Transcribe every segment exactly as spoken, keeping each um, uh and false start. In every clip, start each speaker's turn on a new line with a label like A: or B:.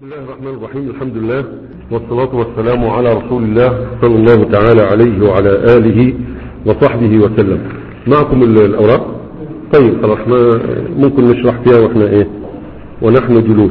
A: بسم الله الرحمن الرحيم. الحمد لله والصلاة والسلام على رسول الله صلى الله تعالى عليه وعلى آله وصحبه وسلم. معكم الأوراق. طيب خلاص ما ممكن نشرح فيها واحنا ايه ونحن جلوس.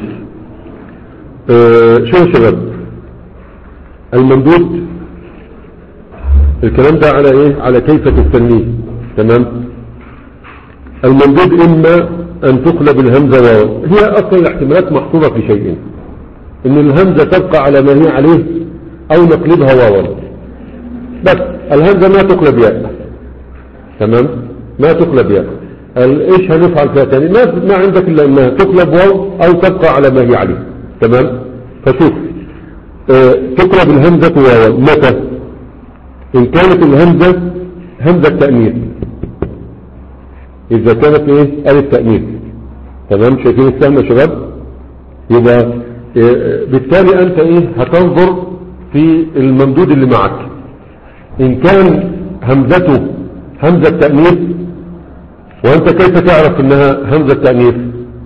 A: اه شو يا شباب الممدود الكلام ده على ايه على كيف تستنيه. تمام. الممدود اما ان تقلب الهمزة واو. هي اصلا الاحتمالات محصورة في شيئين، ان الهمزة تبقى على ما هي عليه او نقلبها واوا. بس الهمزة ما تقلب ياء. تمام. ما تقلب ياء. ايش هنفعل فيها تاني؟ ما, ما عندك الا انها تقلب واو او تبقى على ما هي عليه. تمام. فشوف اه تقلب الهمزة واوا متى؟ ان كانت الهمزة همزة تأنيث. اذا كانت ايه الف تأنيث. تمام. شايفين السهم يا شباب؟ يبقى بالتالي انت ايه هتنظر في الممدود اللي معك. ان كان همزته همزة تأنيث، وانت كيف تعرف انها همزة تأنيث؟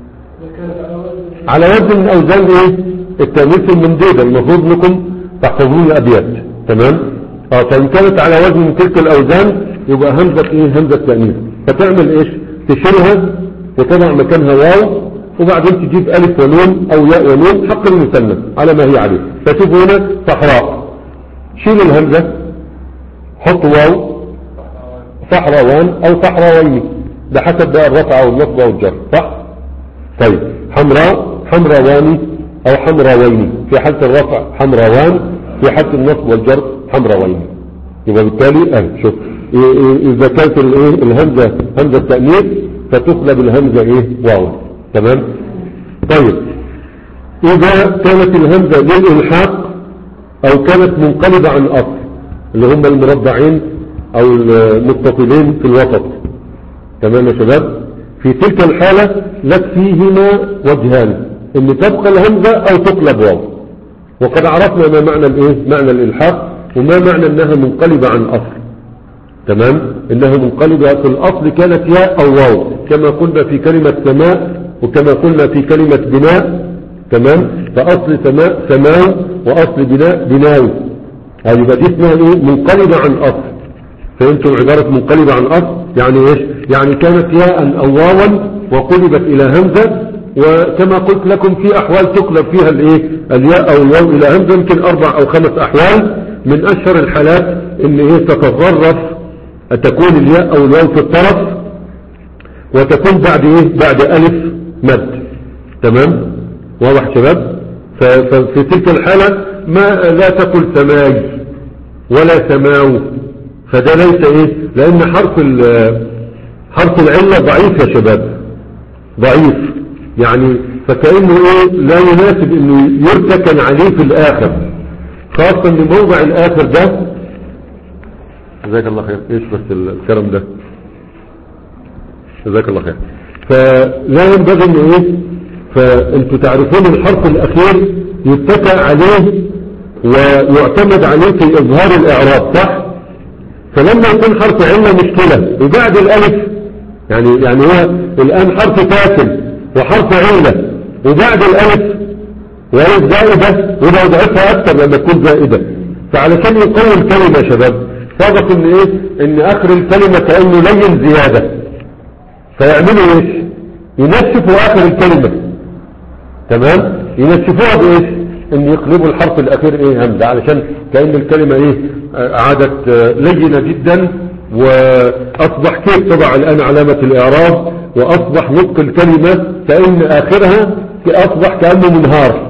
A: على وزن من اوزان ايه التأنيث الممدودة. المفروض انكم تحفظون الابيات. تمام. اه فان كانت على وزن من تلك الاوزان يبقى همزة ايه همزة تأنيث. فتعمل ايش؟ تشيلها وتضع مكانها واو، وبعدين تجيب ألف ونون أو ياء ونون حق المثنى على ما هي عليه. فتشوف هنا صحراء، شيل الهمزة حط واو صحراوان أو صحراوين، ده حسب بقى الرفع والنصب والجر. صح؟ طيب حمراء حمراواني أو حمراوين، في حالة الرفع حمراوان، في حالة النصب والجر حمراوين. يبقى بالتالي اه شوف إذا كانت الهمزة همزة تأنيث فتقلب الهمزة ايه واو. تمام. طيب اذا كانت الهمزة للإلحاق او كانت منقلبة عن الاصل اللي هم المربعين او المتصلين في الوسط. تمام يا شباب. في تلك الحالة لك فيهما وجهان، ان تبقى الهمزة او تقلب واو. وقد عرفنا ما معنى الايه معنى الالحاق وما معنى انها منقلبة عن اصل. تمام. انها منقلبة في الاصل كانت ياء او واو، كما قلنا في كلمة سماء وكما قلنا في كلمة بناء. تمام. فأصل سماء سماو وأصل بناء بناوي. هذه يبقى دي اسمها ايه منقلبة عن أصل. فهمتم عبارة منقلبة عن أصل يعني ايش؟ يعني كانت ياء أو واوا وقلبت إلى همزة. وكما قلت لكم في أحوال تقلب فيها الايه الياء أو الواو إلى همزة، يمكن أربع أو خمس أحوال. من أشهر الحالات ان ايه تتطرف تكون الياء أو الواو في الطرف وتكون بعد ايه بعد ألف مد. تمام. واضح شباب؟ ففي تلك الحالة ما لا تقل سماي ولا سماو، فده ليس ايه لان حرف حرف العلة ضعيف يا شباب، ضعيف يعني. فكأنه ايه لا يناسب انه يرتكن عليه في الاخر، خاصة ان موضع الاخر ده. جزاك الله خير. ايش بس الكرم ده؟ جزاك الله خير. فلا ينبغي انه ايه فانتوا تعرفون الحرف الاخير يتكى عليه ويعتمد عليه في اظهار الاعراب. صح؟ فلما يكون حرف علة مشكلة وبعد الالف يعني يعني هو الان حرف فاصل وحرف علة وبعد الالف والف زائدة، وده وضعتها اكتر لما تكون زائدة. فعلشان يقوي الكلمة يا شباب صادق ان ايه ان اخر الكلمة كأنه لين زيادة، فيعملوا ايش؟ ينشفوا اخر الكلمة. تمام. ينشفوها بايش؟ ان يقلبوا الحرف الاخير ايه همزة، علشان كأن الكلمة ايه عادت لينة جدا، واصبح كيف تضع الان علامة الاعراب، واصبح نطق الكلمة كأن اخرها اصبح كأنه منهار،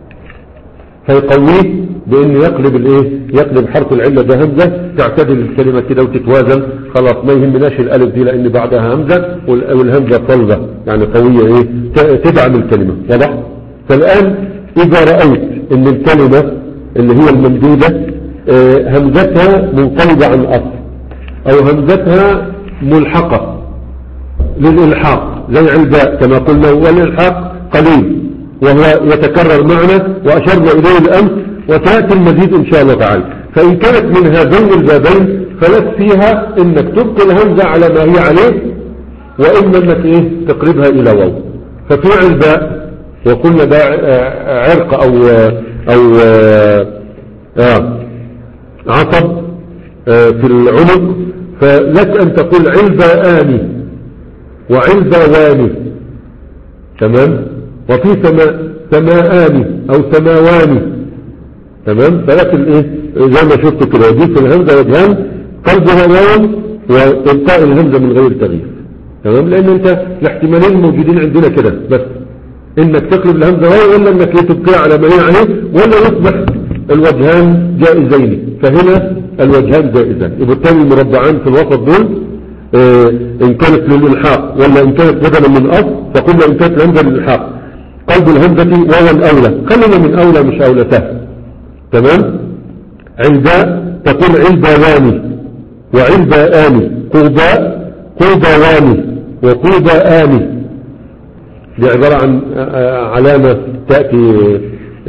A: فيقويه بان يقلب الايه يقلب حرف العلة ده همزة، تعتدل الكلمة كده وتتوازن. خلاص ما يهمناش الالف دي لان بعدها همزة والهمزة صلبة يعني قوية ايه تدعم الكلمة. واضح؟ فالان اذا رأيت ان الكلمة اللي هي الممدودة اه همزتها منقلبة عن اصل او همزتها ملحقة للالحاق زي علباء كما قلنا، والالحاق قليل وهو يتكرر معنا واشرنا اليه الامس وتأتي المزيد ان شاء الله تعالى. فان كانت من هذين البابين فلك فيها انك تبقي الهمزة على ما هي عليه، واما انك ايه تقربها الى واو. ففي علباء وقلنا ده عرق او او آه عصب آه في العنق، فلك ان تقول علباني وعلبواني، تمام. وفي سماء سماءان او سماواني، تمام. فلكن ايه زي ما شفت كده يجيب في الهمزه وجهان، قلبها واو وإبقاء الهمزه من غير تغيير، تمام. لان انت الاحتمالين الموجودين عندنا كده بس، انك تقلب الهمزه واو ولا انك تبقيها على ما هي عليه، ولا يصبح الوجهان جائزين. فهنا الوجهان جائزان، وبالتالي المربعان في الوسط دول اه ان كانت للالحاق ولا ان كانت بدلا من اصل، فقلنا ان كانت الهمزه للالحاق قلب الهمزه واو اولى، خلينا من اولى مش اولى سهل، تمام. علباء تقول علباواني وعلباءاني، قوباء قوباواني وقوباءاني، دي عبارة عن علامة تأتي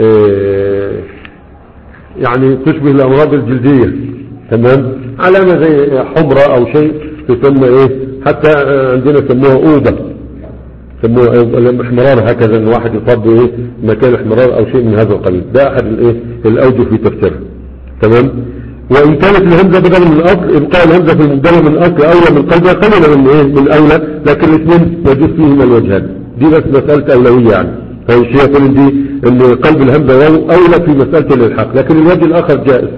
A: يعني تشبه الأمراض الجلدية، تمام. علامة زي حمرة أو شيء تسمى إيه، حتى عندنا سموها أوبة، سموها احمرار، هكذا ان واحد يصاب بايه مكان احمرار او شيء من هذا القبيل. ده احد الايه الاوجه في تفسيرها، تمام. وان كانت الهمزه بدلا من الاصل، ابقاء الهمزه في المبدل من الاصل اولى من قلبها، خلينا من ايه من اولى، لكن الاثنين يجوز فيهما الوجهان، دي بس مساله اولويه يعني. فالشيء يقول دي ان قلب الهمزه واو اولى في مساله الالحاق، لكن الوجه الاخر جائز،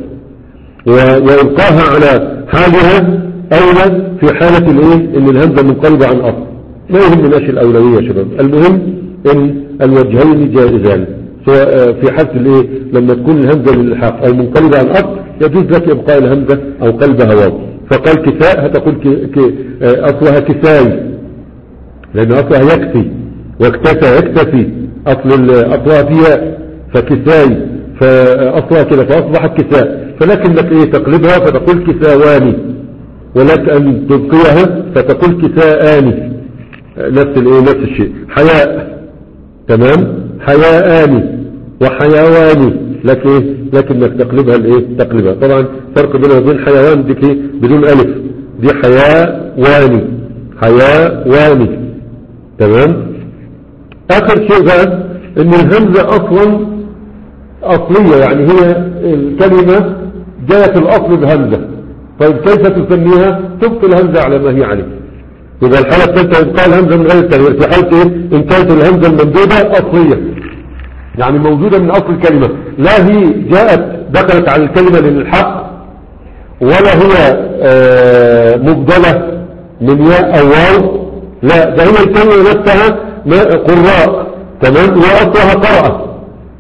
A: وابقاها على حالها اولى في حاله الايه ان الهمزه منقلبه عن اصل. ما يهمناش الأولوية يا شباب، المهم ان الوجهين جائزان، سواء في حالة الايه لما تكون الهمزة للإلحاق او منقلبة عن اصل، يجوز لك ابقاء الهمزة او قلبها واو. فقال كساء هتقول ك... ك... اصلها كساي، لان اصلها يكفي، واكتسى يكتفي، اصل اصلها فيها فكساي، فاصلها كده فاصبحت كساء، فلكنك ايه تقلبها فتقول كساواني، ولك ان تبقيها فتقول كساءاني، نفس الايه نفس الشيء. حياء، تمام، حياءاني وحيواني، لكن ايه لكنك تقلبها الايه تقلبها. طبعا فرق بينها وبين حيوان دي ايه بدون الف، دي حياواني حياواني، تمام. اخر شيء بقى ان الهمزه اصلا اصليه، يعني هي الكلمه جاءت الاصل بهمزه، طيب كيف تسميها؟ تبقي الهمزه على ما هي عليه. يبقى الحالة الثالثة يبقى الهمزة من غير التغيير، في حالة ايه ان كانت الهمزة الممدودة اصلية، يعني موجودة من اصل الكلمة، لا هي جاءت دخلت على الكلمة للحق، ولا هي آه مبدلة من ياء او واو، لا ده هي الكلمة نفسها قراء، تمام، واصلها قرأ،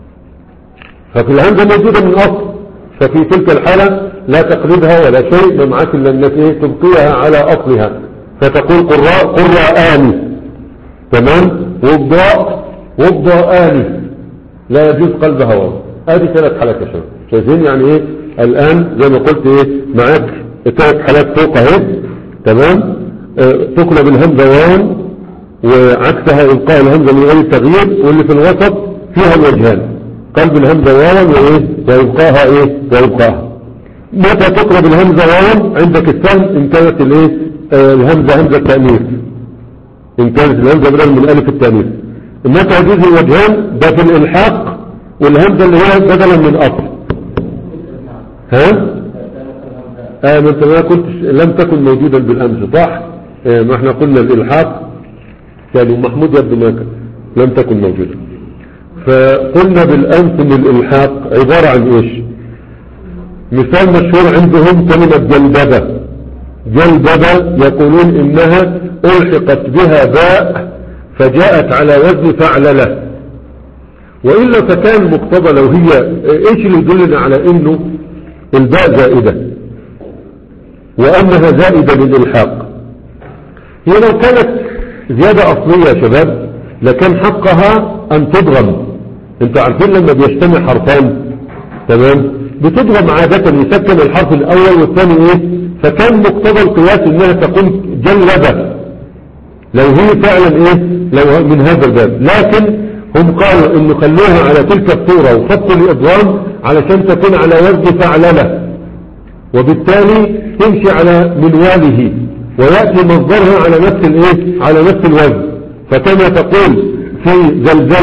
A: ففي الهمزة موجودة من اصل، ففي تلك الحالة لا تقلبها ولا شيء، ما معاك الا انك ايه تبقيها على اصلها، فتقول قراء قراءاني، تمام، والضاء والضاءاني لا يجوز قلبها واو. ادي ثلاث حالات يا شباب، شايفين يعني ايه الان زي ما قلت ايه معاك ثلاث حالات فوق اهي، تمام. اه تقلب الهمزه واو وعكسها ابقاء الهمزه من غير تغيير، واللي في الوسط فيها الوجهان، قلب الهمزه واو وايه ويبقاها ايه ويبقاها. متى تقلب الهمزه واو؟ عندك السهم ان كانت الايه الهمزة همزة تأنيث، إن كانت الهمزة بدل من ألف التأنيث. متى يجوز الوجهان؟ ده في الإلحاق، والهمزة اللي هي بدلا من أصل. ها؟ آه ما أنت ما كنتش لم تكن موجودا بالأمس صح؟ آه ما احنا قلنا الإلحاق كان محمود يبدو ما كان لم تكن موجودا، فقلنا بالأمس إن الإلحاق عبارة عن إيش؟ مثال مشهور عندهم كلمة جلببة، جلببة يقولون انها الحقت بها باء فجاءت على وزن فعللة، وإلا فكان مقتضى لو هي ايش اللي يدلنا على انه الباء زائدة وانها زائدة للإلحاق؟ هي لو كانت زيادة اصلية يا شباب لكان حقها ان تضغم. انتوا عارفين لما بيجتمع حرفان، تمام، بتضغم عادة، يسكن الحرف الاول والثاني ايه، فكان مقتضى القياس انها تكون جلبة لو هي فعلا ايه لو من هذا الباب، لكن هم قالوا انه خلوها على تلك الصورة وفصل الادغام علشان تكون على وزن فعللة، وبالتالي تمشي على منواله ويأتي مصدرها على نفس الايه على نفس الوزن. فكما تقول في زلزلة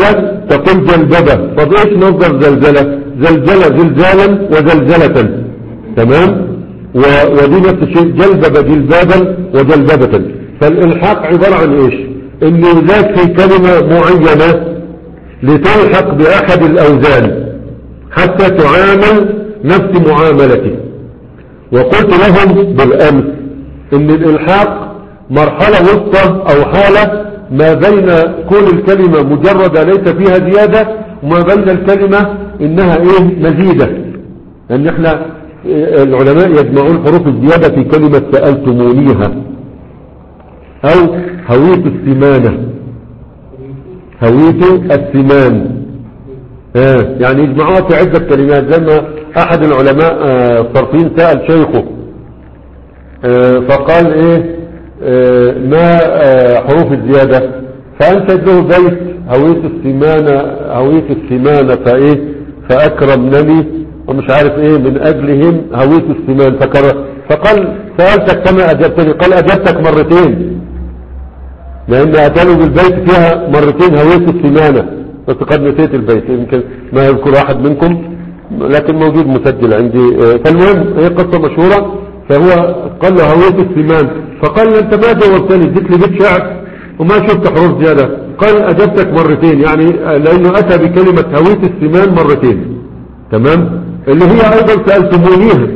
A: تقول جلببة. طب ايش مصدر زلزلة؟ زلزلة زلزالا وزلزلة. تمام. و- ودي نفس الشيء، جلببة جلبابا وجلببة. فالالحاق عبارة عن ايش؟ انه ذات في كلمة معينة لتلحق باحد الاوزان حتى تعامل نفس معاملته. وقلت لهم بالامس ان الالحاق مرحلة وسطى او حالة ما بين كون الكلمة مجردة ليس فيها زيادة وما بين الكلمة انها ايه مزيدة. لان احنا العلماء يجمعون حروف الزيادة في كلمة سألتمونيها او هويت السمانة، هويت السمان. آه يعني يجمعوها في عدة كلمات. زي ما احد العلماء الصرفيين آه سأل شيخه آه فقال ايه آه ما آه حروف الزيادة، فانشد له بيت هويت السمانة هويت السمانة فايه فاكرمنني ومش عارف ايه من اجلهم هويت السمان فكر. فقال سألتك كما اجبتني، قال اجبتك مرتين لان اتاني بالبيت فيها مرتين هويت السمانة، بس قد نسيت البيت يمكن ما يذكر احد منكم لكن موجود مسجل عندي. فالمهم هي قصة مشهورة. فهو قال له هويت السمان، فقال له انت ما جاوبتني اديت لي بيت شعر وما شفت حروف زيادة. قال اجبتك مرتين، يعني لانه اتى بكلمة هويت السمان مرتين. تمام. اللي هي ايضا سألتمونيها،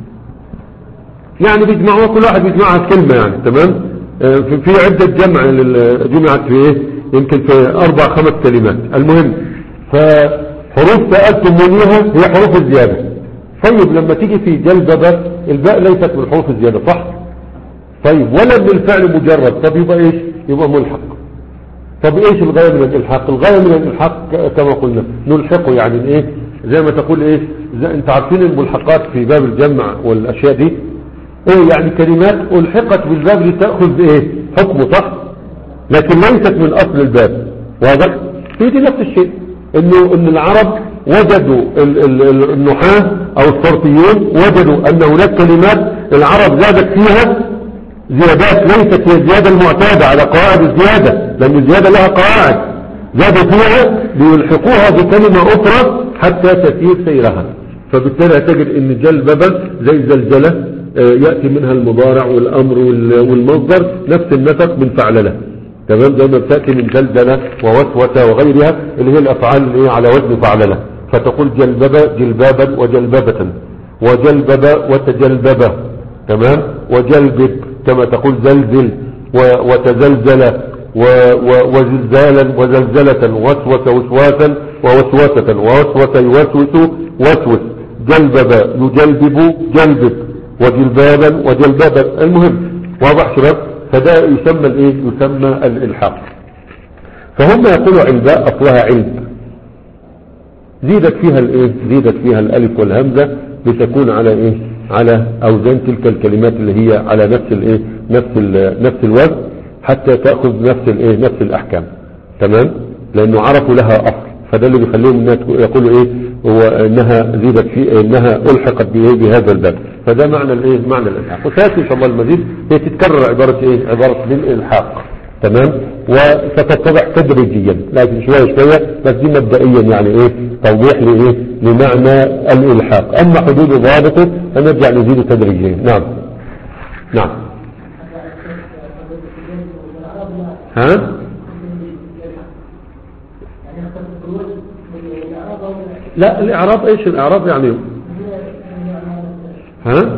A: يعني بيجمعوها كل واحد بيجمعها كلمة يعني. تمام. في, في عدة جمع جمعت في ايه يمكن في اربع خمس كلمات. المهم فحروف سألتمونيها هي حروف الزيادة. طيب لما تيجي في جلببة الباء ليست من حروف الزيادة صح؟ طيب ولا من الفعل مجرد، طب يبقى ايش؟ يبقى ملحق. طب ايش الغاية من الالحاق؟ الغاية من الالحاق كما قلنا نلحقه، يعني ايه زي ما تقول ايش زي انت عارفين الملحقات في باب الجمع والاشياء دي ايه، يعني كلمات الحقت بالباب لتأخذ بايه حكمه صح، لكن ليست من اصل الباب. واضح؟ في دي نفس الشيء، انه ان العرب وجدوا ال ال النحاة او الصرفيون وجدوا ان هناك كلمات العرب زادت فيها زيادات ليست هي الزيادة المعتادة على قواعد الزيادة، لان الزيادة لها قواعد زادوا فيها ليلحقوها بكلمة اخرى حتى تسير سيرها. فبالتالي تجد ان جلببة زي زلزلة يأتي منها المضارع والامر والمصدر نفس النسق من فعلله. تمام. زي ما بتأتي من زلزلة ووسوسة وغيرها اللي هي الافعال اللي هي على وزن فعلله. فتقول جلببة جلبابا وجلببة وجلببة وتجلببة. تمام. وجلبب كما تقول زلزل وتزلزل وزلزالا وزلزلة ووسوس وسواسا ووسوسة ووسوس يوسوس وسوس جلبب يجلبب جلبب وجلبابا وجلبابا. المهم واضح شباب؟ فده يسمى الايه؟ يسمى الالحاق. فهم يقولوا علباء اصلها علب زيدت فيها الايه؟ زيدت فيها الالف والهمزة لتكون على ايه؟ على اوزان تلك الكلمات اللي هي على نفس الايه؟ نفس نفس الوزن حتى تأخذ نفس الايه؟ نفس الاحكام. تمام. لانه عرفوا لها اصل، فده اللي بيخليهم يقولوا ايه؟ هو انها زيدت في انها الحقت بايه؟ بهذا الباب. فده معنى الايه؟ معنى الالحاق. وسياتي ان شاء الله المزيد هي تتكرر عبارة ايه؟ عبارة بالالحاق. تمام. وستتضح تدريجيا لكن شوية شوية، بس دي مبدئيا يعني ايه؟ توضيح لايه؟ لمعنى الالحاق. اما حدود ضابطه هنرجع نزيد تدريجيا. نعم نعم. ها؟ لا الاعراب ايش الاعراب يعني؟ ها؟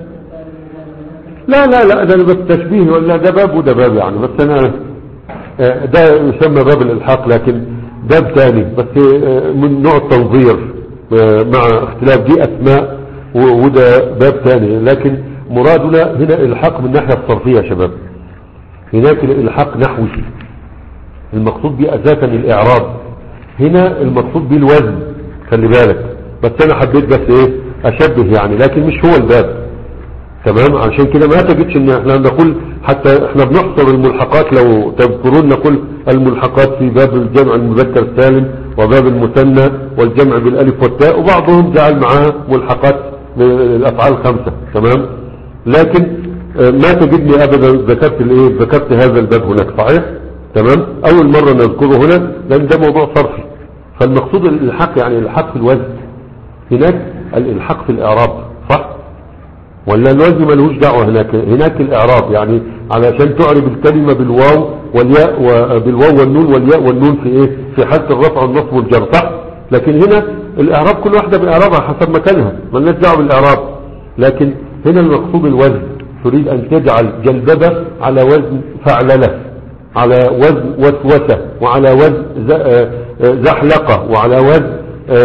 A: لا لا لا ده بس تشبيه ولا ده باب وده باب يعني، بس انا ده يسمى باب الالحاق لكن باب ثاني بس من نوع التنظير مع اختلاف دي اسماء وده باب ثاني. لكن مرادنا هنا الالحاق من الناحية الصرفية يا شباب. هناك الالحاق نحوي المقصود به اساسا الاعراب، هنا المقصود به الوزن. خلي بالك بس انا حبيت بس ايه اشبه يعني، لكن مش هو الباب. تمام. عشان كده ما تجدش ان احنا نقول حتى احنا بنحصر الملحقات لو تذكرون نقول الملحقات في باب الجمع المذكر السالم وباب المثنى والجمع بالالف والتاء، وبعضهم جعل معها ملحقات الافعال الخمسة. تمام. لكن ما تجدني ابدا ذكرت الايه ذكرت هذا الباب هناك. صحيح. تمام. اول مرة نذكره هنا لان ده موضوع صرفي فالمقصود الالحاق يعني الالحاق في الوزن، هناك الالحاق في الاعراب صح ولا الوزن ملوش دعوه؟ هناك هناك الاعراب يعني علشان تعرب الكلمه بالواو والياء وبالواو والنون والياء والنون في ايه في حاله الرفع والنصب والجر صح. لكن هنا الاعراب كل واحده باعرابها حسب مكانها مالناش دعوه بالاعراب. لكن هنا المقصود الوزن، تريد ان تجعل جلببه على وزن فعلله، على وزن وسوسه، وعلى وزن زحلقه، وعلى وزن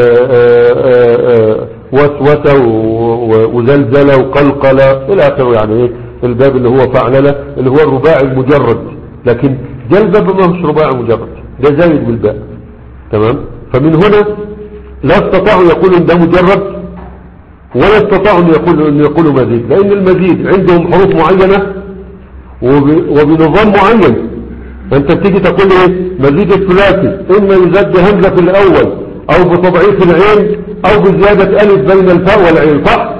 A: وسوسه وزلزله وقلقله الى اخره. يعني ايه الباب اللي هو فعلله اللي هو الرباعي المجرد، لكن جلببه ما مش رباعي مجرد، ده زايد بالباء تمام. فمن هنا لا استطاعوا يقولوا ان ده مجرد ولا استطاعوا ان يقولوا ان يقولوا مزيد، لان المزيد عندهم حروف معينه وبنظام معين. فانت بتيجي تقول ايه مزيد الثلاثي اما يزاد بهمزه في الاول او بتضعيف العين او بزياده الف بين الفاء والعين صح.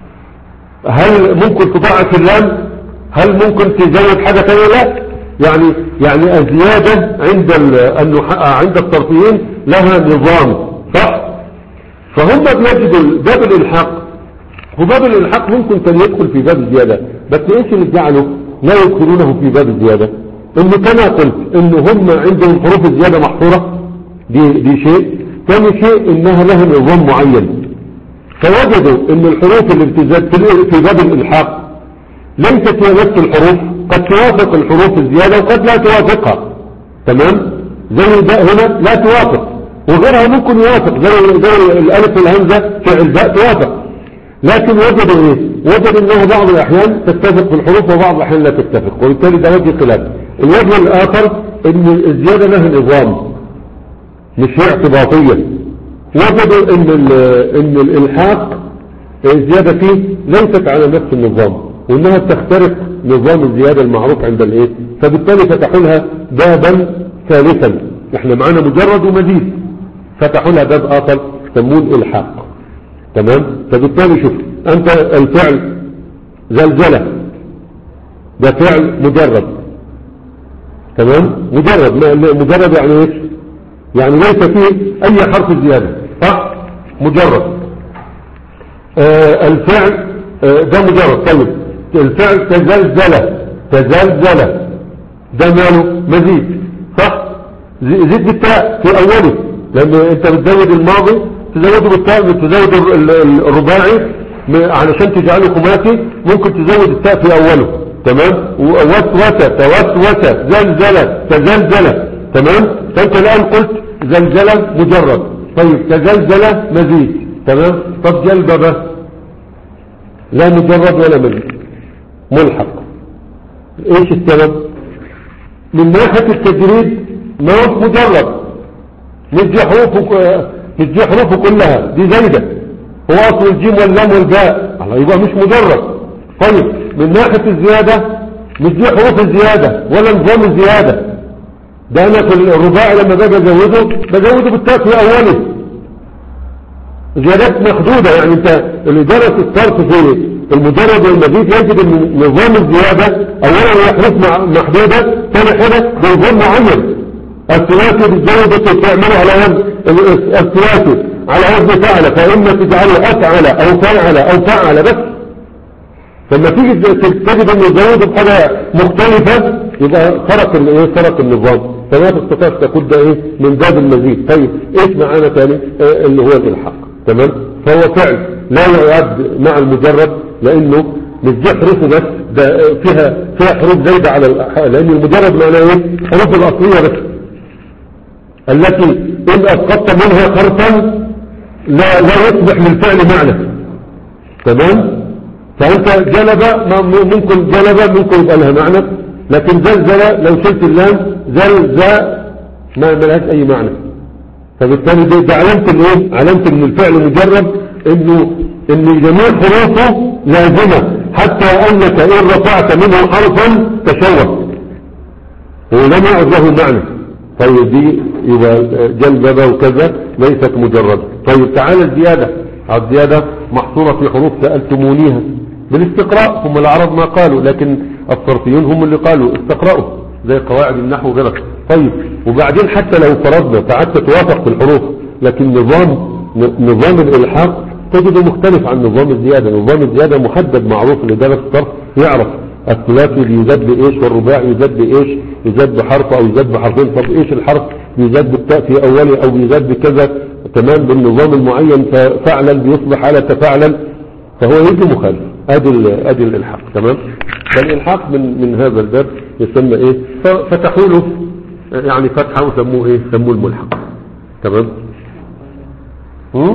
A: هل ممكن تضاعف اللام؟ هل ممكن تزود حاجه ثانيه؟ لا. يعني يعني الزياده عند عند الصرفيين لها نظام صح. فهم بيجدوا باب الالحاق، وباب الالحاق ممكن كان يدخل في باب الزياده، بس ايش اللي جعله لا يدخلونه في باب الزياده؟ انه كما قلت انه هم عندهم حروف الزياده محصوره، دي دي شيء ثاني شيء انها لها نظام معين. فوجدوا ان الحروف اللي بتزاد في باب الالحاق ليست هي نفس الحروف، قد توافق الحروف الزياده وقد لا توافقها تمام. زي ده هنا لا توافق، وغيرها ممكن يوافق، زي زي الالف والهمزه في الباء توافق. لكن وجدوا ايه؟ وجدوا انها بعض الاحيان تتفق في الحروف وبعض الاحيان لا تتفق، وبالتالي ده وجه خلاف. الوجه الاخر ان الزياده لها نظام مش هي اعتباطيه. وجدوا ان ان الالحاق الزياده فيه ليست على نفس النظام، وانها تخترق نظام الزياده المعروف عند الايه، فبالتالي فتحوا لها بابا ثالثا. احنا معانا مجرد ومزيد، فتحوا لها باب اخر سموه الالحاق تمام. فبالتالي شوف انت الفعل زلزله ده فعل مجرد تمام، مجرد مجرد يعني ايش؟ يعني ليس فيه اي حرف زياده صح، مجرد. آه الفعل آه ده مجرد. طيب الفعل تزلزل، تزلزل ده ماله مزيد صح، زيد بالتاء في اوله، لان انت بتزود الماضي تزوده بالتاء، تزود الرباعي علشان تجعله خماسي ممكن تزود التاء في اوله تمام. ووسوسه توسوسه زلزله تزلزله تمام. فانت الان قلت زلزله مجرد، طيب تزلزله مزيد تمام. طب جلببه لا مجرد ولا مزيد، ملحق. ايش السبب؟ من ناحيه التجريد ما هو مجرد، مش دي حروفه مش دي حروفه كلها دي زايده، هو اصل الجيم واللام والباء الله يبقى مش مجرد. طيب من ناحيه الزياده مش دي حروف الزياده ولا نظام الزياده، ده انا في الرباعي لما باجي ازوده بزوده بالتاء في اوله، زيادات محدوده. يعني انت اللي درس الصرف في المجرد والمزيد يجد ان نظام الزياده اولا هي حروف محدوده، ثاني حاجه بنظام معين. الثلاثي بالزوجة تعمله على وزن الثلاثي على وزن فعل، فإما تجعله أفعل أو فعل أو فعل بس. فلما تيجي تجد انه يزود بحاجة مختلفة يبقى خرق الايه خرق النظام، فما تستطيع تقول ده ايه من باب المزيد. طيب ايش معانا ثاني؟ آه اللي هو الالحاق تمام. فهو فعل لا يعد مع المجرد، لانه مش دي حروفه بس، ده فيها فيها حروف زايده على لان المجرد معناه ايه؟ حروف الاصليه بس التي ان اسقطت منها حرفا لا لا يصبح للفعل معنى تمام. فانت جلب ممكن جلب ممكن يبقى لها معنى، لكن زلزل لو شلت اللام زلزا ما ملهاش اي معنى. فبالتالي ده, ده علامه الايه؟ علامه ان الفعل مجرد انه ان جميع حروفه لازمه، حتى انك ان رفعت منه حرفا تشوه ولم يعد له معنى. طيب دي يبقى جلبة وكذا ليست مجرد. طيب تعالى الزيادة، الزيادة محصورة في حروف سألتمونيها بالاستقراء، هم العرب ما قالوا، لكن الصرفيون هم اللي قالوا استقرأوا زي قواعد النحو وغيرها. طيب وبعدين حتى لو فرضنا فعدت توافق في الحروف لكن نظام نظام الإلحاق تجده مختلف عن نظام الزيادة. نظام الزيادة محدد معروف لدرجة الصرف يعرف الثلاثي بيزاد بإيش والرباعي يزاد بإيش، يزاد بحرف أو يزاد بحرفين. طب إيش الحرف بيزاد بالتاء في أوله أو بيزاد بكذا تمام بالنظام المعين، ففعلا بيصبح على تفاعلا، فهو يجي مخالف. ادي ادي الالحاق تمام. فالالحاق من من هذا الباب يسمى ايه؟ فتحوا له يعني فتحه وسموه ايه؟ سموه الملحق تمام. هم؟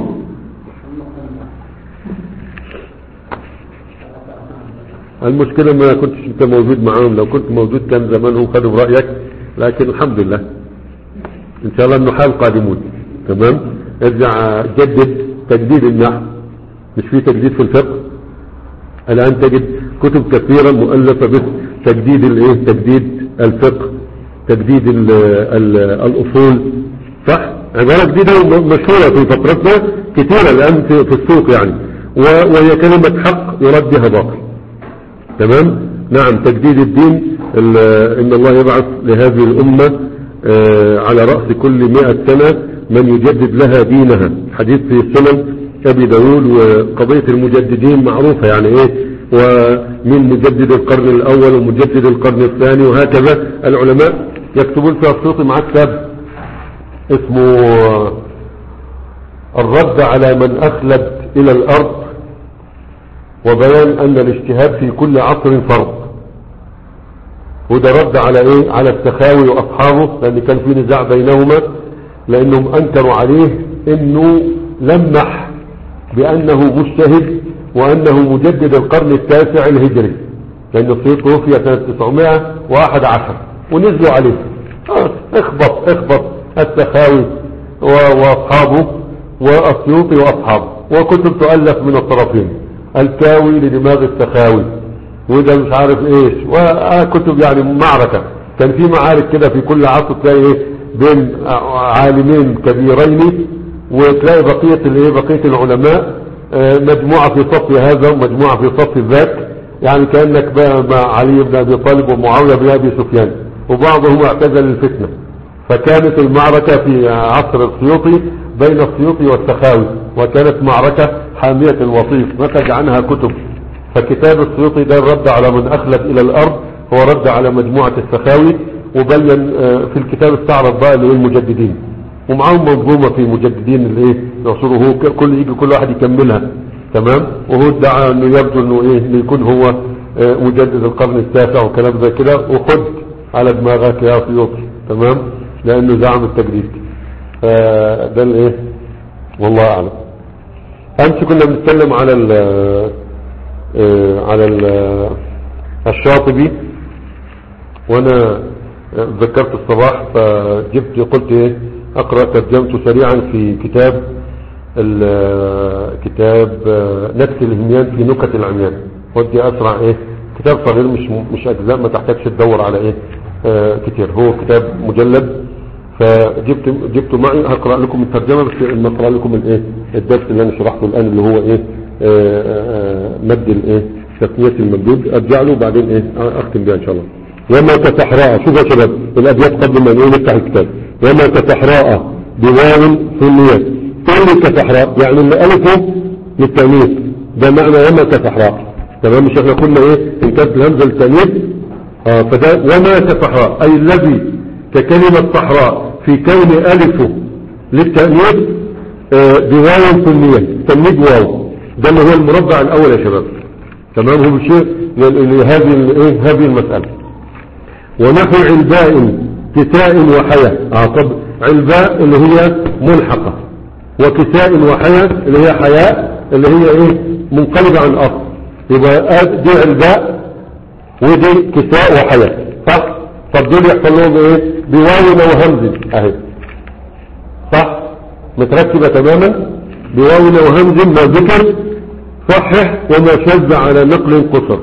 A: المشكلة ما كنتش انت موجود معاهم، لو كنت موجود كان زمانهم خدوا برأيك، لكن الحمد لله ان شاء الله النحاة القادمون تمام. ارجع جدد تجديد النحو، مش في تجديد في الفقه الان تجد كتب كثيرة مؤلفة بس تجديد الايه؟ تجديد الفقه، تجديد ال ال الاصول، صح؟ عبارة جديدة مشهورة في فترتنا كثيرة الان في السوق يعني، وهي كلمة حق يراد بها باطل تمام. نعم تجديد الدين، ان الله يبعث لهذه الامة على رأس كل مئة سنة من يجدد لها دينها، حديث في السنن ابي داود. وقضية المجددين معروفة يعني ايه، ومن مجدد القرن الاول ومجدد القرن الثاني وهكذا. العلماء يكتبون في الصوت مع كتاب اسمه الرد على من اخلد الى الارض وبيان ان الاجتهاد في كل عصر فرض. وده رد على ايه؟ على السخاوي واصحابه، لان كان في نزاع بينهما، لانهم انكروا عليه انه لمح بانه مجتهد وانه مجدد القرن التاسع الهجري، لان السيوط توفي سنة تسعمائة وواحد عشر ونزلوا عليه آه اخبط اخبط السخاوي واصحابه والسيوطي واصحابه، وكتب تؤلف من الطرفين، الكاوي لدماغ السخاوي وده مش عارف ايش، وكتب يعني معركة. كان في معارك كده في كل عصر تلاقي ايه بين عالمين كبيرين، وتلاقي بقية الايه بقية العلماء مجموعة في صف هذا ومجموعة في صف ذاك، يعني كأنك بقى مع علي بن ابي طالب ومعاوية بن ابي سفيان، وبعضهم اعتزل الفتنة. فكانت المعركة في عصر السيوطي بين السيوطي والسخاوي، وكانت معركة حامية الوصيف نتج عنها كتب. فكتاب السيوطي ده الرد على من اخلد الى الارض هو رد على مجموعة السخاوي، وبين في الكتاب استعرض بقى اللي هو المجددين، ومعاهم منظومة في مجددين الايه يعصره، هو كل يجي كل واحد يكملها تمام. وهو ادعى انه يبدو انه ايه انه يكون هو مجدد القرن التاسع وكلام زي كده، وخد على دماغك يا سيوطي تمام، لانه زعم التجديد. فده الايه والله اعلم. امس كنا بنتكلم على ال على ال الشاطبي، وانا ذكرت الصباح فجبت قلت ايه اقرأ ترجمته سريعا في كتاب كتاب نكت الهميان في نكت العميان. ودي اسرع ايه كتاب صغير مش مش اجزاء ما تحتاجش تدور على ايه آه كتير، هو كتاب مجلد. فجبت جبته معي هقرأ لكم الترجمة، بس ان اقرأ لكم الايه الدرس اللي انا شرحته الان اللي هو ايه آه آه مد الايه تسمية الممدود. ارجع له بعدين ايه اختم بها ان شاء الله. وما كصحراء، شوفوا يا شباب الابيات قبل ما نقول نفتح الكتاب. وما كصحراء بواو ثنية، كل كصحراء يعني اللي ألفه للتأنيث، ده معنى وما كصحراء تمام. مش احنا قلنا ايه ان كانت الهمزة للتأنيث اه فده وما كصحراء، اي الذي ككلمة صحراء في كون ألفه للتأنيث آه بواو ثنية تمييز واو، ده اللي هو المربع الاول يا شباب تمام. هو بشيء لهذه الايه هذه المسألة. ونحو علباء كساء وحياة، اه طب علباء اللي هي ملحقة، وكساء وحياة اللي هي حياء اللي هي ايه منقلبة عن اصل، يبقى دي علباء ودي كساء وحياة صح. طب دول يحصل لهم ايه بواو وهمز اهي صح، متركبة تماما بواو وهمز ما ذكر صحح وما شذ على نقل قصر،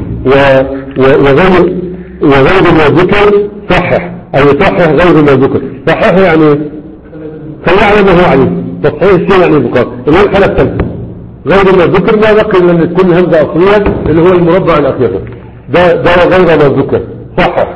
A: وغير وغير ما ذكر صحح، أي صحح غير ما ذكر. صحح يعني خلي على ما هو عليه، تصحيح الشيء يعني بقاء اللي هو الحالة الثالثة. غير ما ذكر ما بقي لأن تكون همزة أصلية اللي هو المربع الأخير، ده ده غير ما ذكر صحح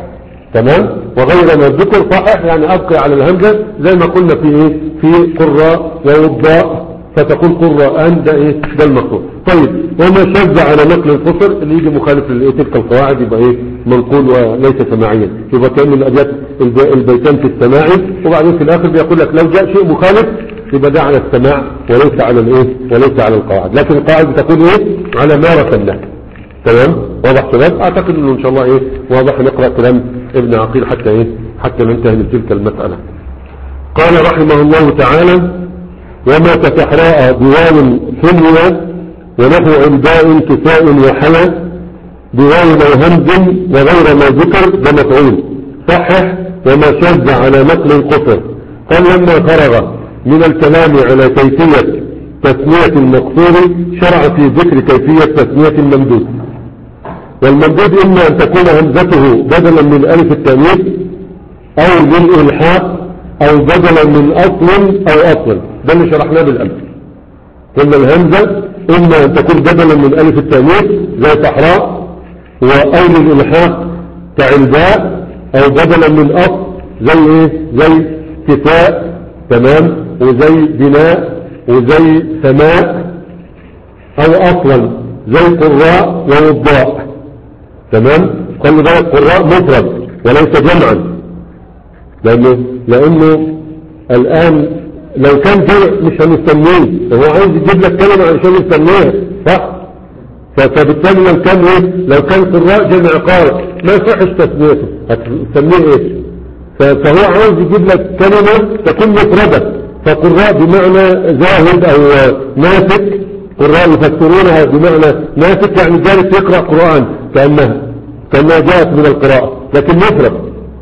A: تمام. وغير ما ذكر صحح يعني ابقي على الهمزة زي ما قلنا في ايه في قراء ووضاء فتقول قراءان، ده ايه ده المقصود. طيب وما شذ على نقل القصر اللي يجي مخالف لتلك القواعد يبقى ايه منقول وليس سماعيا، يبقى كأن الابيات البيتان في السماعي، وبعدين في الاخر بيقول لك لو جاء شيء مخالف يبقى ده على السماع وليس على الايه وليس على القواعد، لكن القواعد بتقول ايه على ما رسمناه. تمام واضح شباب؟ اعتقد انه ان شاء الله ايه واضح. نقرأ كلام ابن عقيل حتى ايه حتى ننتهي من تلك المسألة. قال رحمه الله تعالى: وما كتحراء بواو حمية ونحو عمداء كساء وحيا بواو او همز وغير ما ذكر ده مفعول. صحح وما شذ على نقل القصر. قال لما فرغ من الكلام على كيفية تسمية المقصور شرع في ذكر كيفية تسمية الممدود. والممدود إما أن تكون همزته بدلا من ألف التأنيث أو للإلحاق أو بدلا من أصل أو أصل، ده اللي شرحناه بالأمس. قلنا الهمزة إما أن تكون بدلا من ألف التأنيث زي صحراء، أو للإلحاق كعلباء، أو بدلا من أصل زي إيه زي كفاء، تمام، وزي بناء وزي سماء، أو أصلا زي قراء ووضاء. تمام. قال له ده قراء مفرد وليس جمعا، لأنه لأنه الآن لو كان جمع مش هنستنيه، هو عايز يجيب لك كلمة عشان يستنيها صح؟ فبالتالي لو كان ايه لو كان قراء جمع قارئ ما يصحش تسميته، هتسميه ايه؟ فهو عايز يجيب لك كلمة تكون مفردة، فقراء بمعنى زاهد او ناسك، قراء يفسرونها بمعنى ناسك يعني جالس يقرأ قرآن كأنها كأنها جاءت من القراءة لكن مفرد.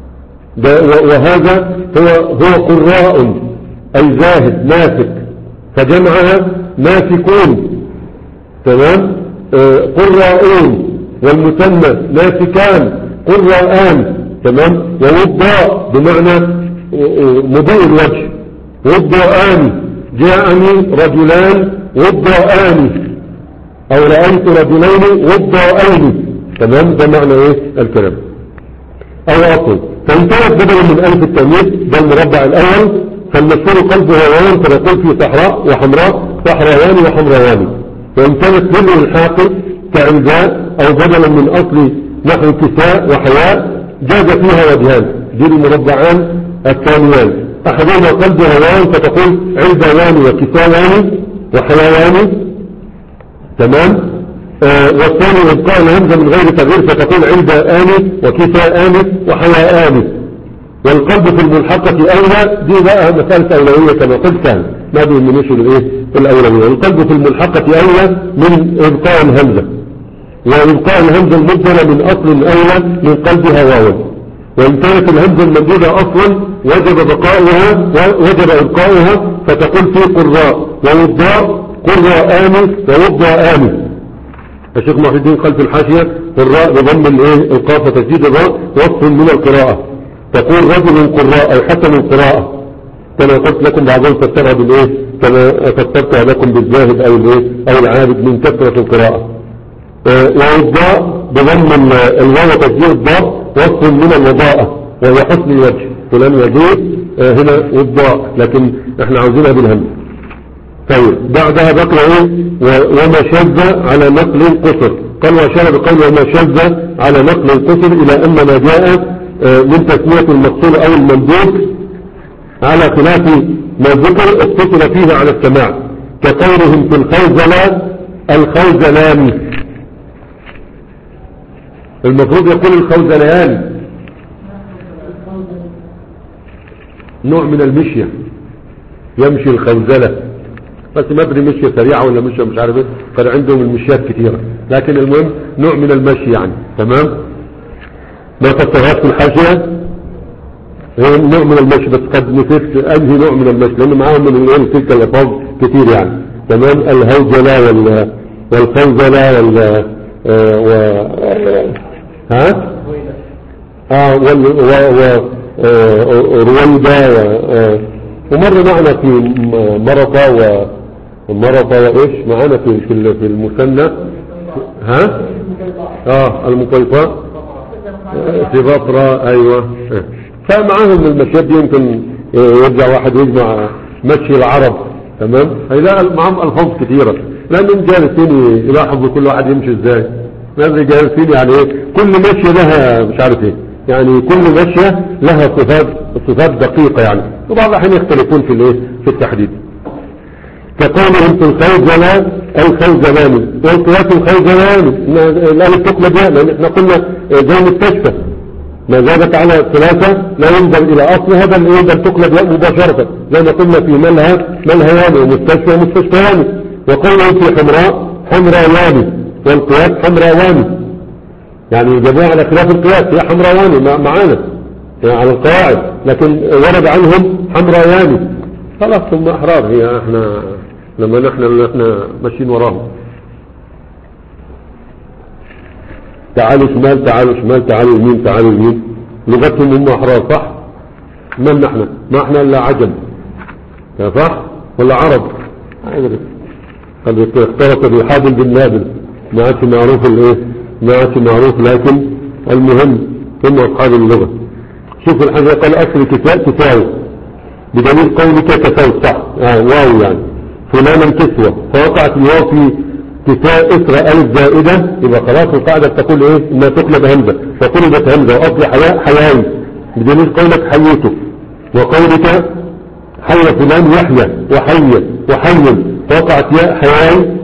A: وهذا هو هو قراء أي زاهد ناسك، فجمعها ناسكون. تمام. آه قراءون، والمثنى ناسكان قراءان. تمام. ووضاء بمعنى مضيء الوجه، وضاءان جاءني رجلان وضاءان، او رأيت رجلين وضاءين. تمام. ده معنى ايه الكلام. او اصل فان كانت بدلا من الف التمييز ده المربع الاول فالمشهور قلبه هوان فنقول في صحراء وحمراء صحراوان وحمراوان. وان كانت من الحاق كعلباء او بدلا من اصل نحو كساء وحياء جاز فيها وجهان، دي المربعان الثانيان. احدهما قلبه هوان فتقول علباوان وكساوان وحيوان. تمام. آه والثاني ابقاء الهمزه من غير تغيير فتقول علباءان وكساءان وحياءان. والقلب في الملحقة أولى، دي بقى مسألة أولوية كما قلت كان ما بيهمنيش الايه الأولوية. والقلب في الملحقة أولى من إبقاء الهمزة، وإبقاء الهمزة المبدلة من أصل أولى من قلبها واو. وإن كانت الهمزة الممدودة أصلا وجب بقاؤها وجب إبقاؤها فتقول في قراء ووضاء قراءان ووضاءان. الشيخ محي الدين قال في الحاشية قراء بضم الايه القاف وتشديد الراء وصف من القراءة، تقول رجل قراء أو حسن القراءة كما قلت لكم بعضهم فسرها بالايه كما فسرتها لكم بالزاهد أو الايه أو العابد من كثرة القراءة. آه ووضاء بضم الواو وتشديد الضاء وصف من الوضاءة وهو حسن الوجه، فلان وجيه آه هنا وضاء لكن احنا عاوزينها بالهمزة. طيب بعدها بقى ايه وما شذ على نقل القصر. قال واشار بقول وما شذ على نقل القصر الى ان ما جاء من تسمية المقصور او الممدود على خلاف ما ذكر اتصل فيه على السماع كقولهم في الخوزلة الخوزلان. المفروض يقول الخوزلان نوع من المشية، يمشي الخوزلة، بس ما ادري مشية سريعة ولا مشية مش عارف ايه، كان عندهم المشيات كثيرة لكن المهم نوع من المشي يعني. تمام. ما فسرهاش في الحاشية هو نوع من المشي، بس قد نسيت انهي نوع من المشي لان معاهم من الايه تلك الالفاظ كثير يعني. تمام. الهوجلة وال والخوزلة وال آه و ها اه وال و رويدة ومر معنا في مرطة ومرطة وايش معنا في في المثنى ها اه المطيفة في بطرة ايوه. فمعاهم المشيات دي يمكن يرجع واحد يجمع مشي العرب تمام هيلاقي معاهم الفاظ كثيرة لانهم جالسين يلاحظوا كل واحد يمشي ازاي. ناس جالسين يعني ايه كل مشي لها مش عارف ايه يعني كل مشية لها صفات صفات دقيقة يعني وبعض الأحيان يختلفون في الايه في التحديد. كقولهم في الخيزلة الخيزلاني والقياس الخيزلاني الآن تقلب لأن احنا قلنا زي مستشفى ما زادت على ثلاثة لا ينزل إلى أصل هذا اللي ينزل تقلب مباشرة زي ما قلنا في ملهى ملهياني ومستشفى ومستشفياني. وقولهم في حمراء حمراواني والقياس حمراواني يعني جابوها على خلاف القياس هي حمراواني معانا يعني على القواعد لكن ورد عنهم حمراواني خلاص ثم أحرار هي احنا لما نحن احنا ماشيين وراهم. تعالوا شمال تعالوا شمال تعالوا يمين تعالوا يمين لغتهم هم أحرار صح. من نحن ما احنا الا عجم صح ولا عرب قد اختلط بحابل بالنابل ما عادش معروف الايه ما عادش معروف لكن المهم هم اصحاب اللغة. شوف الحاجة قال اصل كتاب تساوي بدليل قولك تساوي صح آه واو يعني فلانا كسوة فوقعت الواو في كتاب اسرى الف زائدة يبقى خلاص القاعدة تقول ايه انها تقلب همزة فقلبت همزة واصل حياء حياوي بدليل قولك حييته وقولك حي فلان يحيى وحي وحي فوقعت ياء حياوي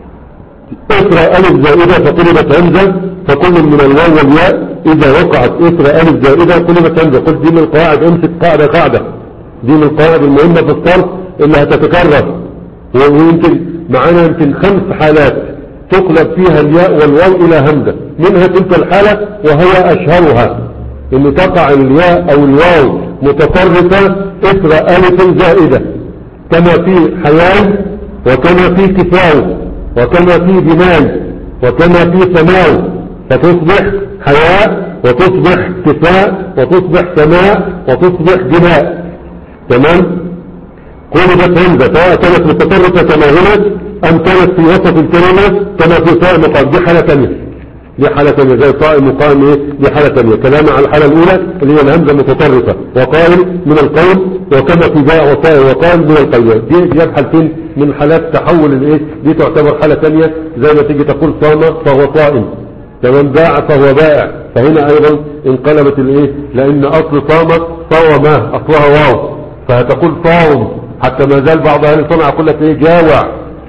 A: اسرى الف زائدة فقلبت همزة فكل من الواو والياء اذا وقعت اسرى الف زائدة قلبت همزة. قلت دي من القواعد امسك قاعدة قاعدة دي من القواعد المهمة في الصرف اللي هتتكرر ويمكن معانا يمكن خمس حالات تقلب فيها الياء والواو الى همزة منها تلك الحالة وهي اشهرها ان تقع الياء او الواو متطرفة اسرى الف زائدة كما في حيان وكما في كفاو وكما في بمال وكما في سماو فتصبح حياء وتصبح كفاء وتصبح سماء وتصبح دماء تمام. قلبت همزة سواء كانت متطرفة كما هنا ام كانت في وسط الكلمة كما في طاء مقام دي حالة تانية دي حالة تانية زي طاء مقام ايه دي حالة تانية. كلام على الحالة الاولى اللي هي الهمزة متطرفة وقائل من القول وكما في باء وطاء وقائل من القول دي دي حالتين من حالات تحول الايه دي تعتبر حالة تانية زي ما تيجي تقول صام فهو صائم تمام باع فهو بائع فهنا ايضا انقلبت الايه لان اصل صام صوم اصلها واو فهتقول صاوم حتى ما زال بعض اهل الصنعة يقول لك ايه جاوع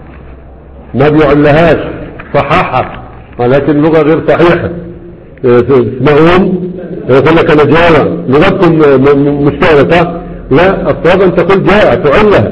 A: ما بيعلهاش صححها ولكن لغة غير صحيحة اسمعون يقول لك انا جاوع لغتكم مشتغلة صح لا الصواب ان تقول جائع تعلها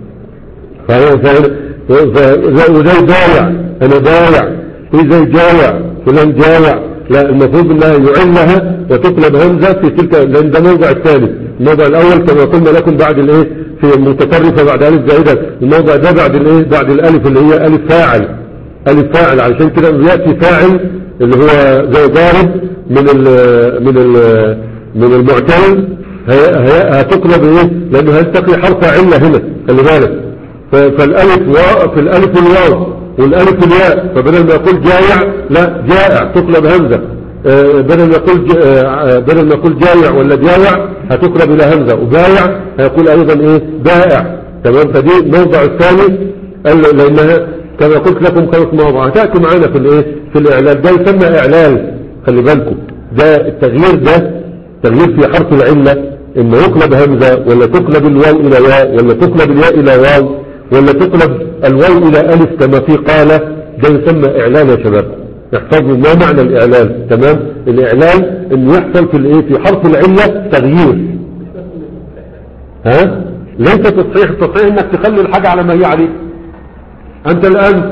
A: وزي بايع انا بايع في زي جاوع فلان جاوع لا المفروض انها يعلها وتقلب همزة في تلك لان ده الموضع الثالث. الموضع الاول كما قلنا لكم بعد الايه في المتطرفة بعد الف زائدة الموضع ده بعد الايه بعد الالف اللي هي الف فاعل الف فاعل علشان كده يأتي فاعل اللي هو زي ضارب من ال من ال من المعتل هتقلب ايه لانه هيلتقي حرف علة هنا خلي بالك فالالف واو في الالف الواو والالف الياء فبدل ما يقول جائع لا جائع تقلب همزة بدل ما يقول بدل ما يقول جائع ولا جائع هتقلب الى همزة وبائع هيقول ايضا ايه بائع تمام. فدي الموضع الثاني لانها كما قلت لكم خمس مواضع هتأتي معانا في الايه في الاعلال ده يسمى اعلال خلي بالكم ده التغيير ده تغيير في حرف العلة انه يقلب همزة ولا تقلب الواو الى ياء ولا تقلب الياء الى واو ولا تقلب الواو الى الف كما في قال ده يسمى اعلال يا شباب احفظوا ما معنى الاعلال تمام. الاعلال انه يحصل في الايه في حرف العلة تغيير ها ليس تصحيح تصحيح انك تخلي الحاجة على ما هي عليه انت الان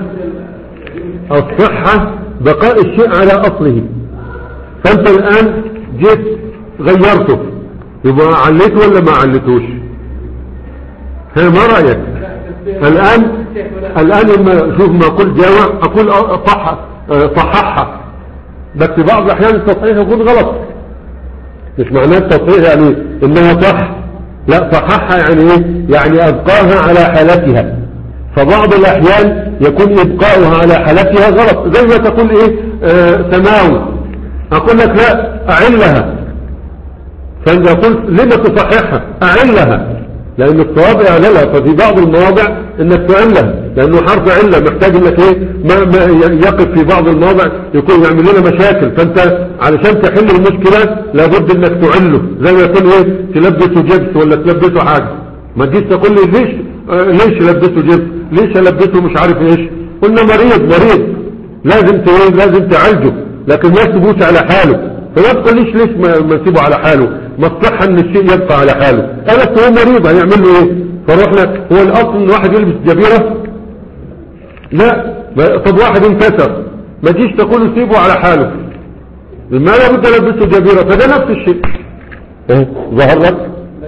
A: الصحة بقاء الشيء على اصله فانت الان جيت غيرته يبقى عليته ولا ما عليتوش ها ما رأيك الان الان لما شوف ما اقول جاوع اقول صح صححها بس بعض الاحيان التصحيح يكون غلط مش معناه التصحيح يعني انها صح لا صححها يعني ايه يعني ابقاها على حالتها فبعض الاحيان يكون ابقاؤها على حالتها غلط زي ما تقول ايه آه سماوي اقول لك لا اعلها، فانت قلت لما تصححها؟ اعلها، لان الصواب اعللها. ففي بعض المواضع انك تعلها، لانه حرف عله محتاج انك ايه ما, ما يقف في بعض المواضع يكون يعمل لنا مشاكل. فانت علشان تحل المشكله لابد انك تعله، زي ما يكون ايه تلبسه جبس ولا تلبسه حاجه. ما تجيش تقول لي ليش آه ليش لبسه جبس، ليش لبسه مش عارف ايش. قلنا مريض مريض لازم ايه لازم تعالجه، لكن ما تسيبوش على حاله. فما تقوليش ليش ما نسيبه على حاله، مصلحة ان الشيء يبقى على حاله. قالت هو مريض هيعمل له ايه؟ فروحنا هو الاصل ان واحد يلبس جبيرة؟ لا. طب واحد انكسر ما تجيش تقول سيبه على حاله، ما لابد لبسه جبيرة. فده نفس الشيء. ايه ظهر لك؟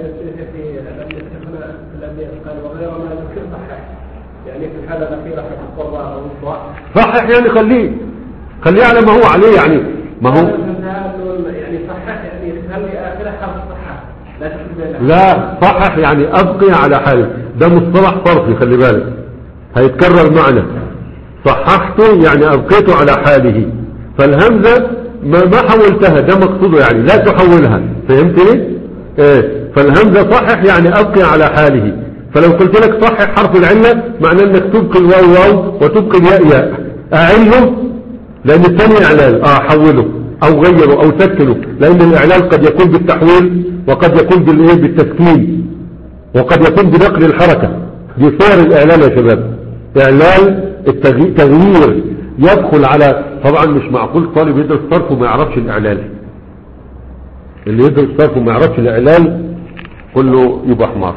A: صحح يعني خليه خليه على ما هو عليه، يعني ما هو
B: يعني صحح يعني خلي اخره حرف صحح لا
A: لا صحح يعني ابقي على حاله. ده مصطلح صرفي خلي بالك هيتكرر معنا. صححته يعني ابقيته على حاله، فالهمزة ما ما حولتها، ده مقصوده يعني لا تحولها. فهمتني؟ ايه فالهمزة صحح يعني ابقي على حاله. فلو قلت لك صحح حرف العلة معناه انك تبقي الواو واو وتبقي الياء ياء. اعله لان الثاني اعلال، اه حوله او غيره او سكنه، لان الاعلال قد يكون بالتحويل وقد يكون بالايه بالتسكين وقد يكون بنقل الحركة. دي صور الاعلال يا شباب. اعلال التغيير يدخل على، طبعا مش معقول طالب يدرس صرف وما يعرفش الاعلال. اللي يدرس صرف وما يعرفش الاعلال كله يبقى حمار،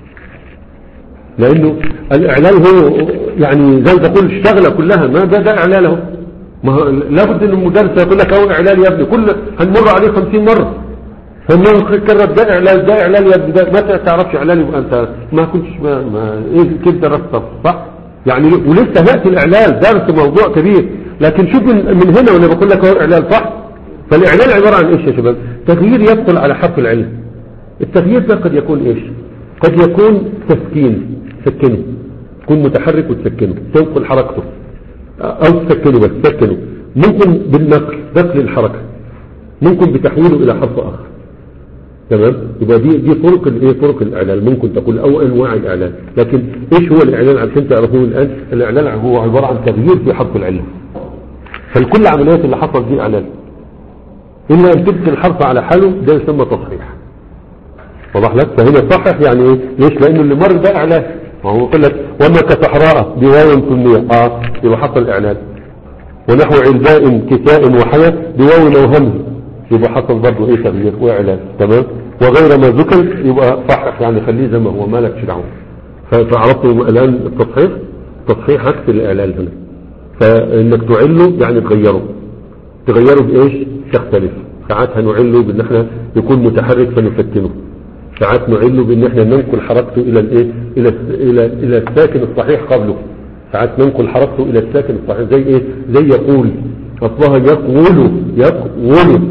A: لانه الاعلال هو يعني زي ما تقول الشغلة كلها ما ده, ده اعلاله. ما لابد ان المدرس يقول لك اهو اعلال يا ابني، كل هنمر عليه خمسين مرة فانه كرر ده اعلال ده اعلال يا ابني، ده ما تعرفش اعلال يبقى انت ما كنتش ما, ما ايه كيف درست صح يعني. ولسه نأتي الاعلال درس موضوع كبير، لكن شوف من, من هنا وانا بقول لك اهو اعلال صح. فالاعلال عبارة عن ايش يا شباب؟ تغيير يدخل على حرف العلة. التغيير ده قد يكون ايش؟ قد يكون تسكين، سكنه تكون متحرك وتسكنه تنقل حركته، او تسكنه بس تسكنه. ممكن بالنقل نقل الحركة، ممكن بتحويله الى حرف اخر. تمام؟ يبقى دي دي طرق الايه طرق الاعلال ممكن تقول او انواع الاعلال. لكن ايش هو الاعلال عشان تعرفوه الان؟ الاعلال هو عبارة عن تغيير في حرف العلة. فالكل عمليات اللي حصل دي اعلال، الا ان تبقي الحرف على حاله ده يسمى تصحيح. واضح لك؟ فهنا صحح يعني ايه؟ ليش؟ لانه اللي مر ده اعلال. ما هو يقول لك وما كصحراء بواو كنية، اه يبقى حصل اعلال. ونحو علباء كساء وحياة بواو او همز يبقى حصل برضه ايه تغيير واعلان. تمام؟ وغير ما ذكر يبقى صحح يعني خليه زي ما هو ما لكش دعوه. فعرفتوا الان التصحيح؟ تصحيح عكس الاعلان هنا. فانك تعله يعني تغيره. تغيره بايش؟ تختلف. ساعات هنعله بان احنا يكون متحرك فنسكنه، ساعات نعله بان احنا ننقل حركته الى الايه الى الى الى الساكن الصحيح قبله، ساعات ننقل حركته الى الساكن الصحيح. زي ايه؟ زي يقول، اصلها يقول يقول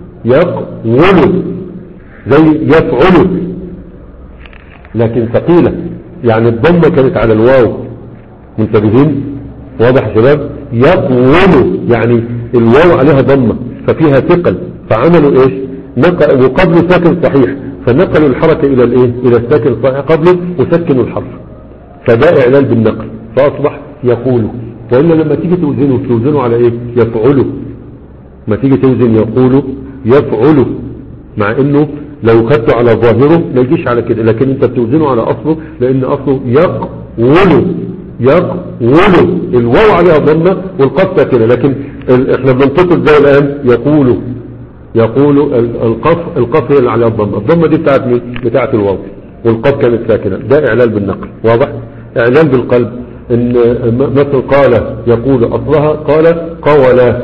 A: يقول زي يفعل، لكن ثقيلة يعني الضمة كانت على الواو. منتبهين؟ واضح يا شباب؟ يقول يعني الواو عليها ضمة ففيها ثقل، فعملوا ايش؟ نقل وقبل ساكن صحيح فنقلوا الحركة الى الايه الى الساكن الصحيح قبله وسكنوا الحرف، فده اعلان بالنقل فاصبح يقول. وإلا لما تيجي توزنه توزنه على ايه؟ يفعله. ما تيجي توزن يقول يفعله، مع انه لو خدته على ظاهره ما يجيش على كده، لكن انت بتوزنه على اصله لان اصله يقول يقول الواو عليها ضمه والقاف ساكنه، لكن احنا بننطق ازاي الان؟ يقول يقول القاف القاف هي اللي عليها الضمه، الضمه دي بتاعت مين؟ بتاعت الواو، والقاف كانت ساكنه. ده اعلان بالنقل. واضح؟ اعلان بالقلب ان مثل قال يقول اصلها قال قولا،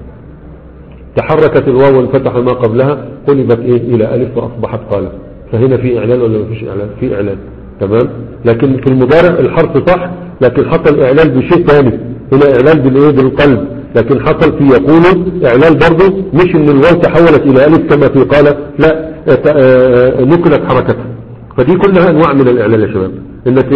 A: تحركت الواو وانفتح ما قبلها قلبت ايه الى الف واصبحت قال. فهنا في اعلان ولا ما فيش اعلان؟ في اعلان. تمام؟ لكن في المضارع الحرف صح لكن حصل اعلان بشيء ثاني. هنا اعلان بالايه؟ بالقلب، لكن حصل في يقول اعلان برضه، مش ان الواو تحولت الى الف كما في قال، لا نقلت حركتها. فدي كلها انواع من الاعلان يا شباب، انك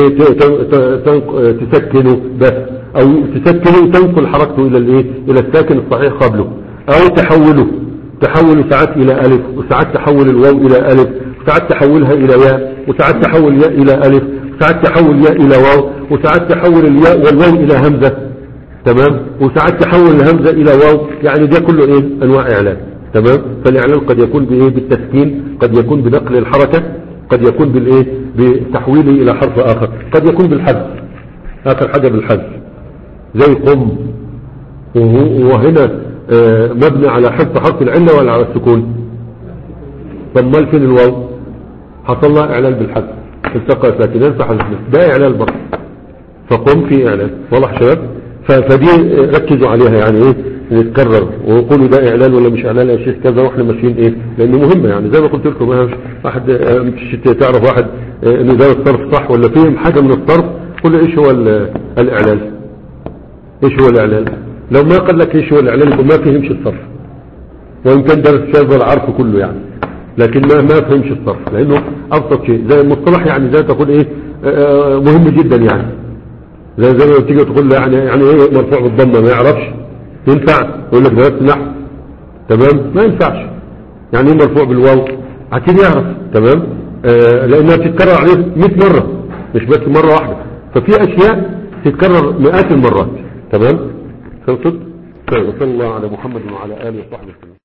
A: تسكنه بس او تسكنه تنقل حركته الى الايه الى الساكن الصحيح قبله، او تحوله تحول ساعات الى الف، وساعات تحول الواو الى الف، وساعات تحولها الى ياء، وساعات تحول ياء الى الف، وساعات تحول ياء الى واو، وساعات تحول الياء والواو الى همزة. تمام. وساعات تحول الهمزة الى واو. يعني ده كله ايه انواع اعلان. تمام. فالاعلان قد يكون بايه بالتسكين، قد يكون بنقل الحركة، قد يكون بالايه بتحويله الى حرف اخر، قد يكون بالحذف، اخر حاجة بالحذف زي قم. وهنا آه مبني على حذف حرف العلة ولا على السكون؟ طب مال فين الواو؟ حصل لها اعلان بالحذف، التقى ساكنان فحذفنا، ده اعلان برضه. فقم في اعلان. واضح شباب؟ فدي ركزوا عليها يعني ايه نتكرر ويقولوا ده اعلان ولا مش اعلان يا شيخ كذا، واحنا ماشيين ايه لانه مهمة. يعني زي ما قلت لكم واحد مش تعرف واحد انه ده الصرف صح ولا فيهم حاجة من الصرف، قل ايش هو الاعلان، ايش هو الاعلان. لو ما قال لك ايش هو الاعلان يبقى ما فهمش الصرف، وان كان درس شاذ العرف كله يعني، لكن ما ما فهمش الصرف لانه ابسط شيء. زي المصطلح يعني زي تقول ايه آه مهم جدا يعني، زي زي ما تيجي تقول له يعني يعني ايه مرفوع بالضمه ما يعرفش ينفع، يقول لك درست نحو. تمام. ما ينفعش. يعني ايه مرفوع بالواو اكيد يعرف. تمام. آه لانها بتتكرر عليه مئة مرة مش بس مرة واحدة، ففي اشياء تتكرر مئات المرات. تمام. خلصت. طيب وصلى الله على محمد وعلى اله وصحبه وسلم.